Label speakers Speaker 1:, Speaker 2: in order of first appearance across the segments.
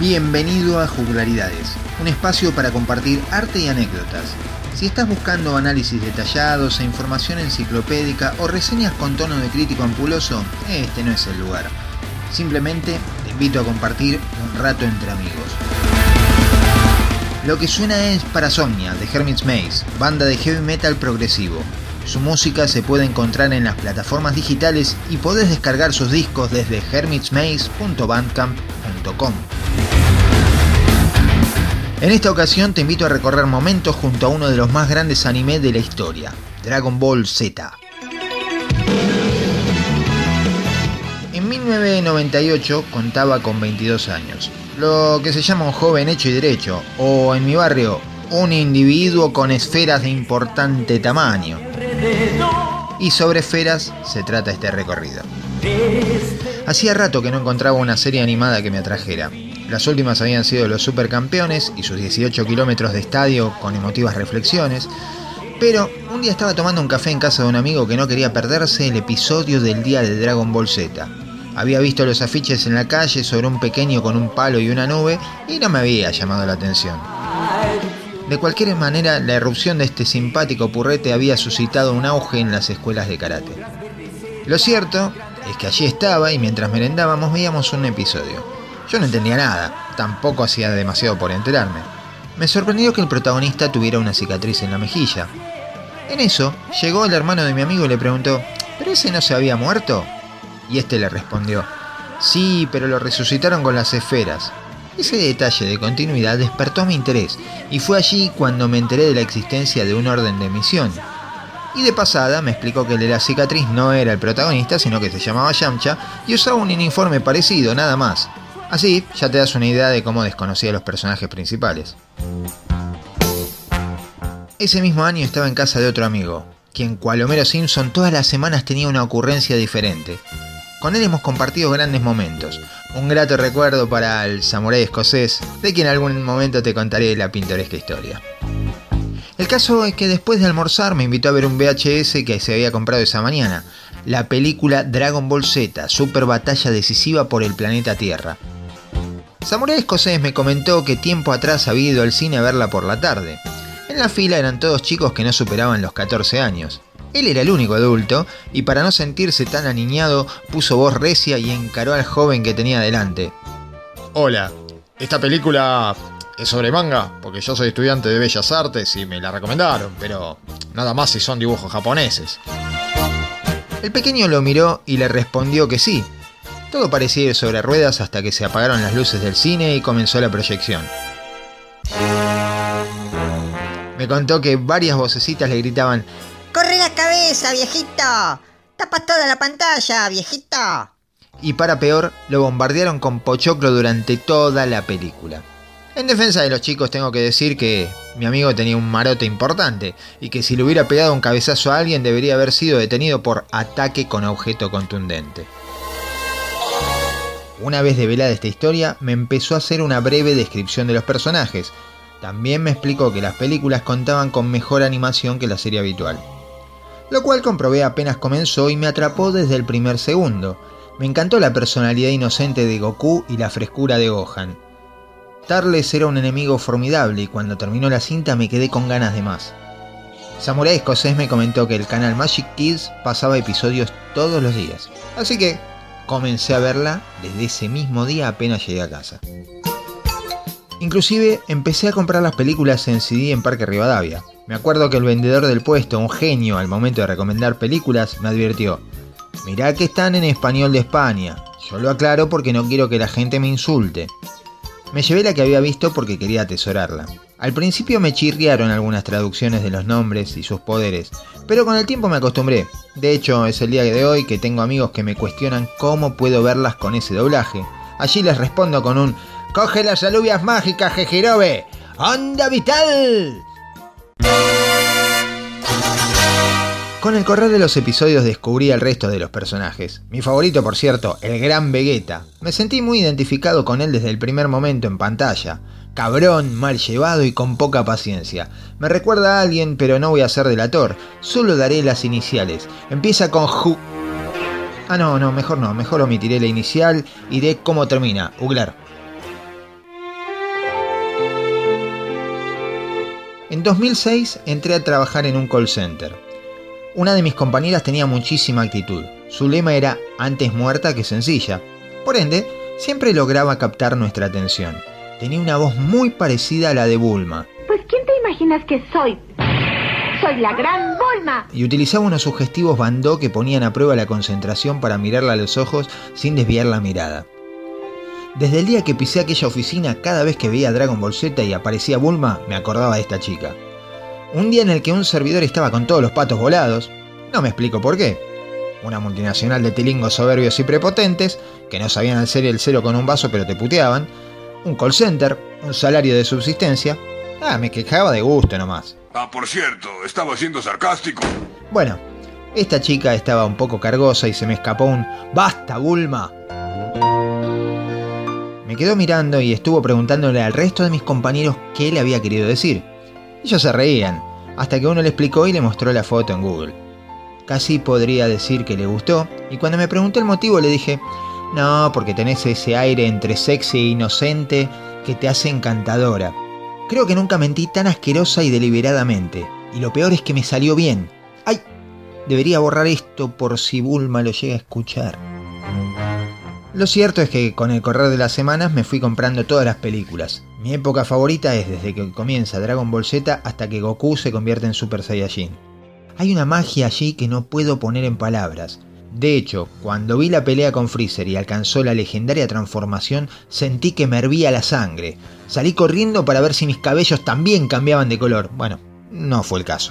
Speaker 1: Bienvenido a Juglaridades, un espacio para compartir arte y anécdotas. Si estás buscando análisis detallados e información enciclopédica o reseñas con tono de crítico ampuloso, este no es el lugar. Simplemente te invito a compartir un rato entre amigos. Lo que suena es Parasomnia, de Hermits Maze, banda de heavy metal progresivo. Su música se puede encontrar en las plataformas digitales y podés descargar sus discos desde hermitsmaze.bandcamp.com. En esta ocasión te invito a recorrer momentos junto a uno de los más grandes anime de la historia, Dragon Ball Z. En 1998 contaba con 22 años, lo que se llama un joven hecho y derecho, o en mi barrio, un individuo con esferas de importante tamaño. Y sobre esferas se trata este recorrido. Hacía rato que no encontraba una serie animada que me atrajera. Las últimas habían sido Los Supercampeones y sus 18 kilómetros de estadio con emotivas reflexiones, pero un día estaba tomando un café en casa de un amigo que no quería perderse el episodio del día de Dragon Ball Z. Había visto los afiches en la calle sobre un pequeño con un palo y una nube y no me había llamado la atención. De cualquier manera, la irrupción de este simpático purrete había suscitado un auge en las escuelas de karate. Lo cierto es que allí estaba y mientras merendábamos veíamos un episodio. Yo no entendía nada, tampoco hacía demasiado por enterarme. Me sorprendió que el protagonista tuviera una cicatriz en la mejilla. En eso, llegó el hermano de mi amigo y le preguntó, ¿pero ese no se había muerto? Y este le respondió, sí, pero lo resucitaron con las esferas. Ese detalle de continuidad despertó mi interés, y fue allí cuando me enteré de la existencia de un orden de misión. Y de pasada me explicó que el de la cicatriz no era el protagonista, sino que se llamaba Yamcha y usaba un uniforme parecido, nada más. Así, ya te das una idea de cómo desconocía a los personajes principales. Ese mismo año estaba en casa de otro amigo, quien cual Homero Simpson todas las semanas tenía una ocurrencia diferente. Con él hemos compartido grandes momentos, un grato recuerdo para el samurái escocés, de quien en algún momento te contaré la pintoresca historia. El caso es que después de almorzar me invitó a ver un VHS que se había comprado esa mañana, la película Dragon Ball Z, super batalla decisiva por el planeta Tierra. Samurái escocés me comentó que tiempo atrás había ido al cine a verla por la tarde. En la fila eran todos chicos que no superaban los 14 años. Él era el único adulto y para no sentirse tan aniñado puso voz recia y encaró al joven que tenía delante.
Speaker 2: Hola, esta película es sobre manga porque yo soy estudiante de Bellas Artes y me la recomendaron, pero nada más si son dibujos japoneses.
Speaker 1: El pequeño lo miró y le respondió que sí. Todo parecía ir sobre ruedas hasta que se apagaron las luces del cine y comenzó la proyección. Me contó que varias vocecitas le gritaban
Speaker 3: ¡corre la cabeza, viejito! ¡Tapas toda la pantalla, viejito!
Speaker 1: Y para peor, lo bombardearon con pochoclo durante toda la película. En defensa de los chicos tengo que decir que mi amigo tenía un marote importante y que si le hubiera pegado un cabezazo a alguien debería haber sido detenido por ataque con objeto contundente. Una vez develada esta historia, me empezó a hacer una breve descripción de los personajes. También me explicó que las películas contaban con mejor animación que la serie habitual. Lo cual comprobé apenas comenzó y me atrapó desde el primer segundo. Me encantó la personalidad inocente de Goku y la frescura de Gohan. Turles era un enemigo formidable y cuando terminó la cinta me quedé con ganas de más. Samurái escocés me comentó que el canal Magic Kids pasaba episodios todos los días. Así que comencé a verla desde ese mismo día apenas llegué a casa. Inclusive empecé a comprar las películas en CD en Parque Rivadavia. Me acuerdo que el vendedor del puesto, un genio al momento de recomendar películas, me advirtió: mirá que están en español de España. Yo lo aclaro porque no quiero que la gente me insulte. Me llevé la que había visto porque quería atesorarla. Al principio me chirriaron algunas traducciones de los nombres y sus poderes, pero con el tiempo me acostumbré. De hecho, es el día de hoy que tengo amigos que me cuestionan cómo puedo verlas con ese doblaje. Allí les respondo con un ¡coge las alubias mágicas, Jejirobe! ¡Onda vital! Con el correr de los episodios descubrí al resto de los personajes. Mi favorito, por cierto, el gran Vegeta. Me sentí muy identificado con él desde el primer momento en pantalla. Cabrón, mal llevado y con poca paciencia. Me recuerda a alguien, pero no voy a ser delator. Solo daré las iniciales. Empieza con Ju... mejor omitiré la inicial y diré cómo termina. Uglar. En 2006 entré a trabajar en un call center. Una de mis compañeras tenía muchísima actitud. Su lema era antes muerta que sencilla. Por ende, siempre lograba captar nuestra atención. Tenía una voz muy parecida a la de Bulma.
Speaker 4: Pues ¿quién te imaginas que soy? ¡Soy la gran Bulma!
Speaker 1: Y utilizaba unos sugestivos bandó que ponían a prueba la concentración para mirarla a los ojos sin desviar la mirada. Desde el día que pisé aquella oficina, cada vez que veía Dragon Ball Z y aparecía Bulma, me acordaba de esta chica. Un día en el que un servidor estaba con todos los patos volados, no me explico por qué. Una multinacional de tilingos soberbios y prepotentes, que no sabían hacer el cero con un vaso pero te puteaban, un call center, un salario de subsistencia. Me quejaba de gusto nomás.
Speaker 5: Por cierto, estaba siendo sarcástico.
Speaker 1: Bueno, esta chica estaba un poco cargosa y se me escapó un ¡basta, Bulma! Me quedó mirando y estuvo preguntándole al resto de mis compañeros qué le había querido decir. Ellos se reían, hasta que uno le explicó y le mostró la foto en Google. Casi podría decir que le gustó, y cuando me preguntó el motivo le dije, no, porque tenés ese aire entre sexy e inocente que te hace encantadora. Creo que nunca mentí tan asquerosa y deliberadamente, y lo peor es que me salió bien. ¡Ay! Debería borrar esto por si Bulma lo llega a escuchar. Lo cierto es que con el correr de las semanas me fui comprando todas las películas. Mi época favorita es desde que comienza Dragon Ball Z hasta que Goku se convierte en Super Saiyajin. Hay una magia allí que no puedo poner en palabras. De hecho, cuando vi la pelea con Freezer y alcanzó la legendaria transformación, sentí que me hervía la sangre. Salí corriendo para ver si mis cabellos también cambiaban de color. Bueno, no fue el caso.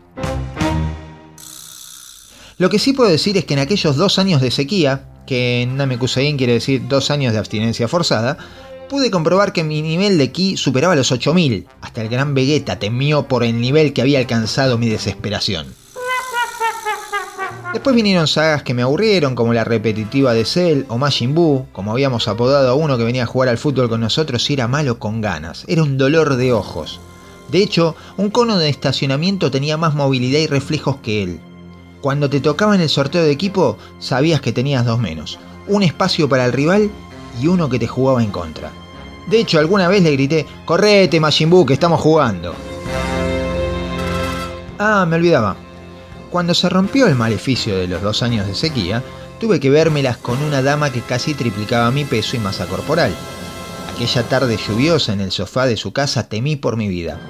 Speaker 1: Lo que sí puedo decir es que en aquellos 2 años de sequía, que en Namekusein quiere decir 2 años de abstinencia forzada, pude comprobar que mi nivel de ki superaba los 8000. Hasta el gran Vegeta temió por el nivel que había alcanzado mi desesperación. Después vinieron sagas que me aburrieron, como la repetitiva de Cell o Majin Buu, como habíamos apodado a uno que venía a jugar al fútbol con nosotros y era malo con ganas. Era un dolor de ojos. De hecho, un cono de estacionamiento tenía más movilidad y reflejos que él. Cuando te tocaba en el sorteo de equipo, sabías que tenías 2 menos. Un espacio para el rival y uno que te jugaba en contra. De hecho, alguna vez le grité, ¡correte, Majin Buu, que estamos jugando! Me olvidaba. Cuando se rompió el maleficio de los 2 años de sequía, tuve que vérmelas con una dama que casi triplicaba mi peso y masa corporal. Aquella tarde lluviosa en el sofá de su casa temí por mi vida.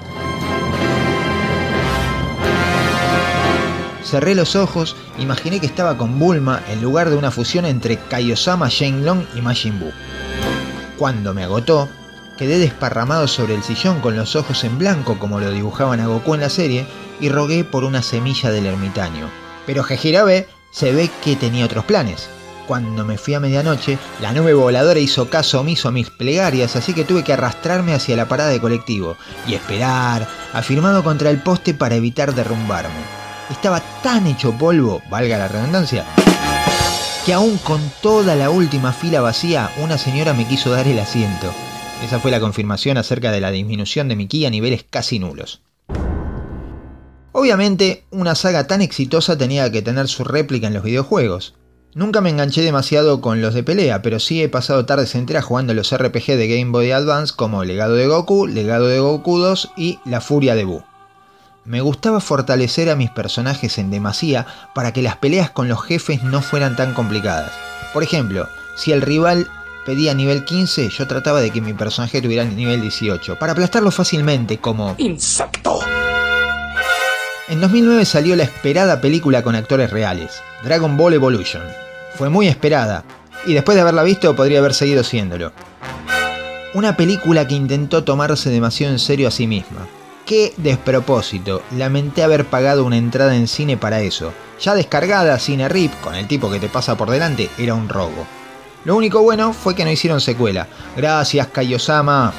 Speaker 1: Cerré los ojos, imaginé que estaba con Bulma en lugar de una fusión entre Kaiosama Shenlong y Majin Buu. Cuando me agotó, quedé desparramado sobre el sillón con los ojos en blanco como lo dibujaban a Goku en la serie y rogué por una semilla del ermitaño. Pero Jejirabe se ve que tenía otros planes. Cuando me fui a medianoche, la nube voladora hizo caso omiso a mis plegarias, así que tuve que arrastrarme hacia la parada de colectivo y esperar, afirmado contra el poste para evitar derrumbarme. Estaba tan hecho polvo, valga la redundancia, que aún con toda la última fila vacía, una señora me quiso dar el asiento. Esa fue la confirmación acerca de la disminución de mi ki a niveles casi nulos. Obviamente, una saga tan exitosa tenía que tener su réplica en los videojuegos. Nunca me enganché demasiado con los de pelea, pero sí he pasado tardes enteras jugando los RPG de Game Boy Advance como Legado de Goku, Legado de Goku 2 y La Furia de Buu. Me gustaba fortalecer a mis personajes en demasía para que las peleas con los jefes no fueran tan complicadas. Por ejemplo, si el rival pedía nivel 15, yo trataba de que mi personaje tuviera nivel 18, para aplastarlo fácilmente como
Speaker 5: ¡Insecto!
Speaker 1: En 2009 salió la esperada película con actores reales, Dragon Ball Evolution. Fue muy esperada, y después de haberla visto podría haber seguido siéndolo. Una película que intentó tomarse demasiado en serio a sí misma. ¡Qué despropósito! Lamenté haber pagado una entrada en cine para eso. Ya descargada Cine Rip, con el tipo que te pasa por delante, era un robo. Lo único bueno fue que no hicieron secuela. Gracias, Kaiosama.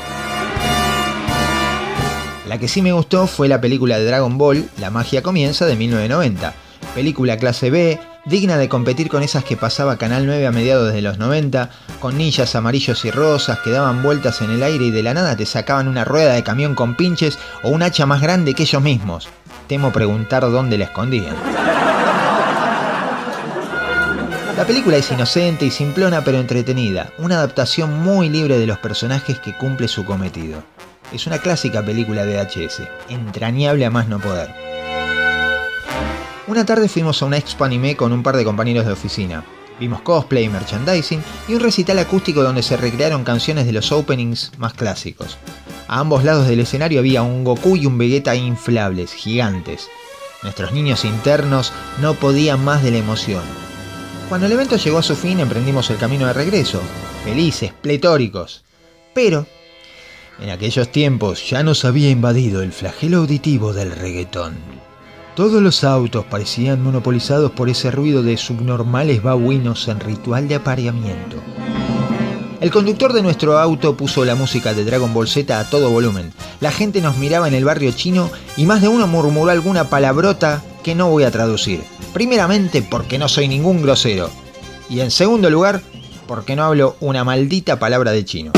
Speaker 1: La que sí me gustó fue la película de Dragon Ball, La magia comienza, de 1990. Película clase B, digna de competir con esas que pasaba Canal 9 a mediados de los 90, con ninjas amarillos y rosas que daban vueltas en el aire y de la nada te sacaban una rueda de camión con pinches o un hacha más grande que ellos mismos. Temo preguntar dónde la escondían. La película es inocente y simplona pero entretenida, una adaptación muy libre de los personajes que cumple su cometido. es una clásica película de VHS, entrañable a más no poder. Una tarde fuimos a una expo anime con un par de compañeros de oficina. Vimos cosplay, merchandising y un recital acústico donde se recrearon canciones de los openings más clásicos. A ambos lados del escenario había un Goku y un Vegeta inflables, gigantes. Nuestros niños internos no podían más de la emoción. Cuando el evento llegó a su fin, emprendimos el camino de regreso, felices, pletóricos. Pero, en aquellos tiempos ya nos había invadido el flagelo auditivo del reggaetón. Todos los autos parecían monopolizados por ese ruido de subnormales babuinos en ritual de apareamiento. El conductor de nuestro auto puso la música de Dragon Ball Z a todo volumen. La gente nos miraba en el barrio chino y más de uno murmuró alguna palabrota que no voy a traducir. Primeramente porque no soy ningún grosero. Y en segundo lugar, porque no hablo una maldita palabra de chino.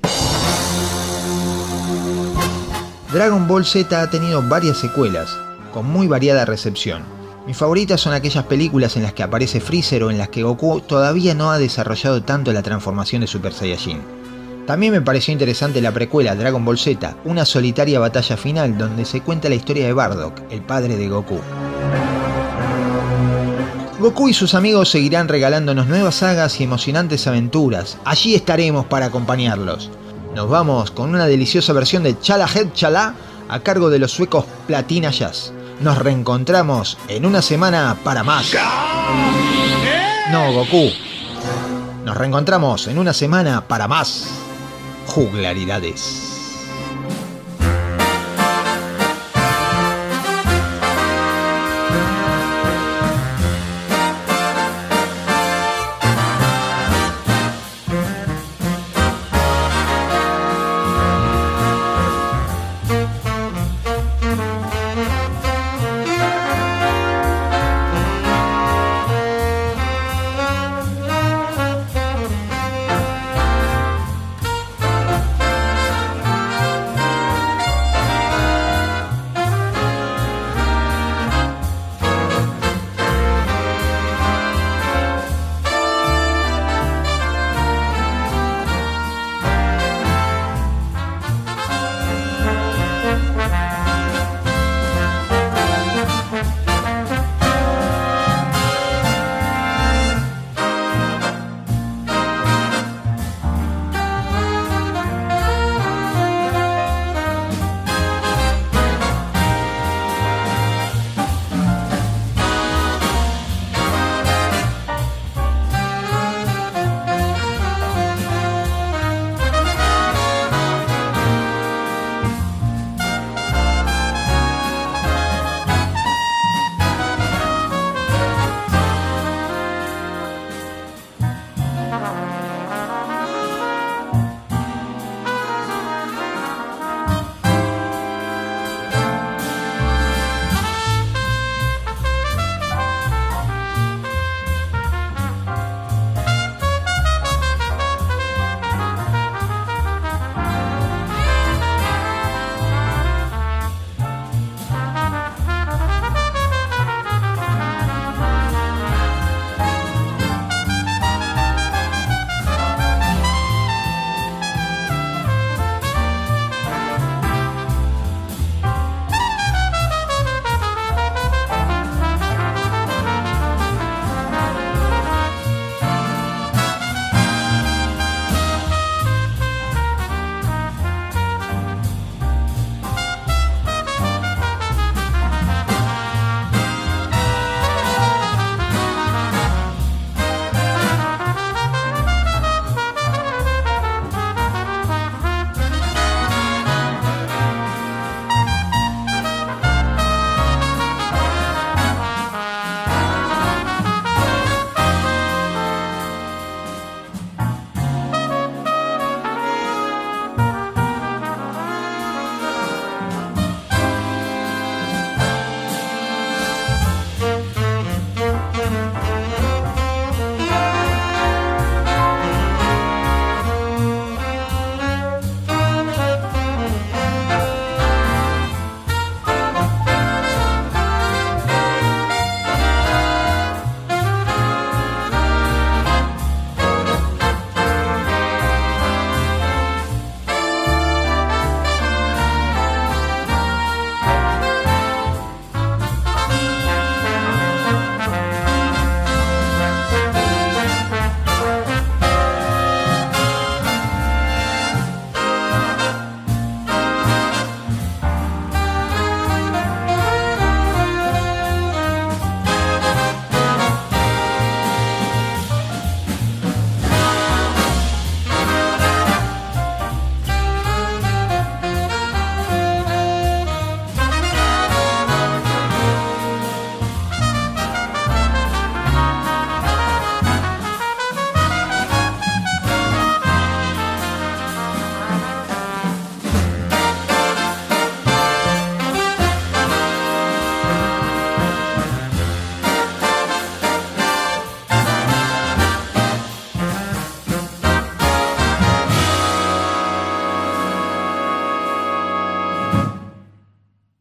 Speaker 1: Dragon Ball Z ha tenido varias secuelas, con muy variada recepción. Mis favoritas son aquellas películas en las que aparece Freezer o en las que Goku todavía no ha desarrollado tanto la transformación de Super Saiyajin. También me pareció interesante la precuela Dragon Ball Z, una solitaria batalla final donde se cuenta la historia de Bardock, el padre de Goku. Goku y sus amigos seguirán regalándonos nuevas sagas y emocionantes aventuras. Allí estaremos para acompañarlos. Nos vamos con una deliciosa versión de Chala Head Chala a cargo de los suecos Platina Jazz. Nos reencontramos en una semana para más. No, Goku. Nos reencontramos en una semana para más juglaridades.